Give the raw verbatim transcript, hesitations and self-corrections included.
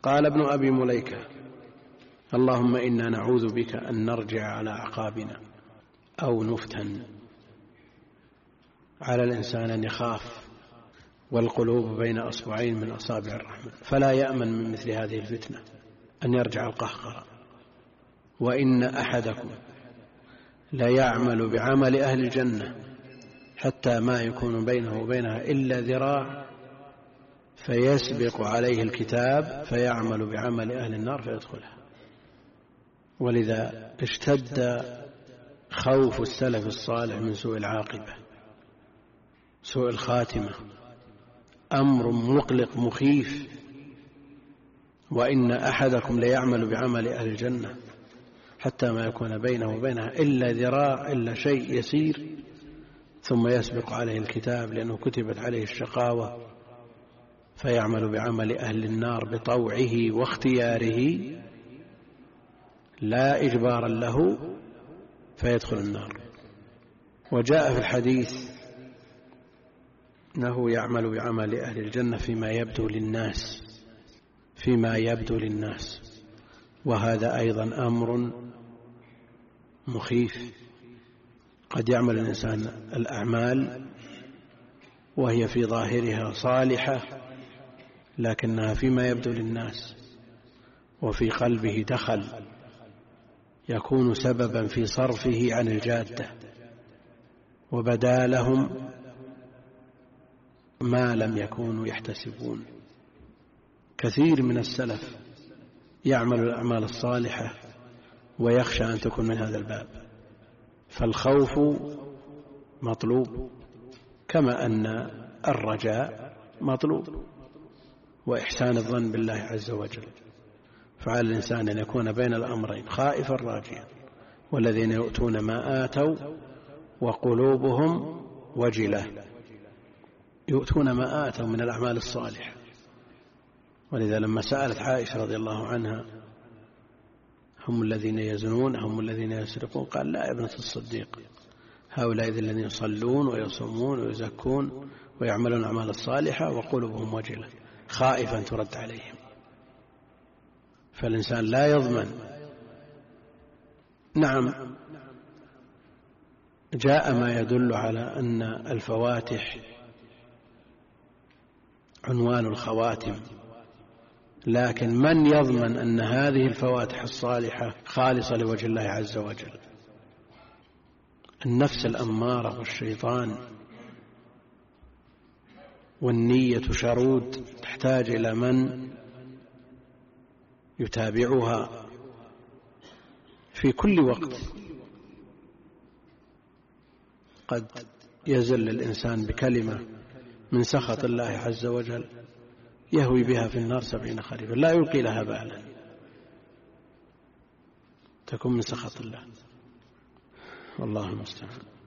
قال ابن أبي مليكة: اللهم إنا نعوذ بك أن نرجع على أعقابنا أو نفتن. على الإنسان أن يخاف والقلوب بين أصبعين من أصابع الرحمن، فلا يأمن من مثل هذه الفتنة أن يرجع القهقرة. وإن أحدكم ليعمل بعمل أهل الجنة حتى ما يكون بينه وبينها إلا ذراع فيسبق عليه الكتاب فيعمل بعمل أهل النار فيدخلها. ولذا اشتد خوف السلف الصالح من سوء العاقبة، سوء الخاتمة، أمر مقلق مخيف. وإن أحدكم ليعمل بعمل أهل الجنة حتى ما يكون بينه وبينها إلا ذراع، إلا شيء يسير، ثم يسبق عليه الكتاب لأنه كتبت عليه الشقاوة فيعمل بعمل أهل النار بطوعه واختياره لا إجبارا له فيدخل النار. وجاء في الحديث أنه يعمل بعمل أهل الجنة فيما يبدو للناس، فيما يبدو للناس، وهذا أيضا أمر مخيف. قد يعمل الإنسان الأعمال وهي في ظاهرها صالحة لكنها فيما يبدو للناس وفي قلبه دخل يكون سببا في صرفه عن الجادة، وبدا لهم ما لم يكونوا يحتسبون. كثير من السلف يعمل الأعمال الصالحة ويخشى أن تكون من هذا الباب. فالخوف مطلوب كما أن الرجاء مطلوب، وإحسان الظن بالله عز وجل. فعلى الإنسان أن يكون بين الأمرين خائفا راجيا. والذين يؤتون ما آتوا وقلوبهم وجلة، يؤتون ما آتوا من الأعمال الصالحة. ولذا لما سألت عائشة رضي الله عنها: هم الذين يزنون هم الذين يسرقون؟ قال: لا يا ابنة الصديق، هؤلاء الذين يصلون ويصومون ويزكون ويعملون الأعمال الصالحة وقلوبهم وجلة، خائفا ترد عليهم. فالإنسان لا يضمن. نعم، جاء ما يدل على أن الفواتح عنوان الخواتم، لكن من يضمن أن هذه الفواتح الصالحة خالصة لوجه الله عز وجل؟ النفس الأمارة والشيطان والنية شرود، تحتاج إلى من يتابعها في كل وقت. قد يزل الإنسان بكلمة من سخط الله عز وجل يهوي بها في النار سبعين خريفا لا يلقي لها بالا، تكون من سخط الله. والله المستعان.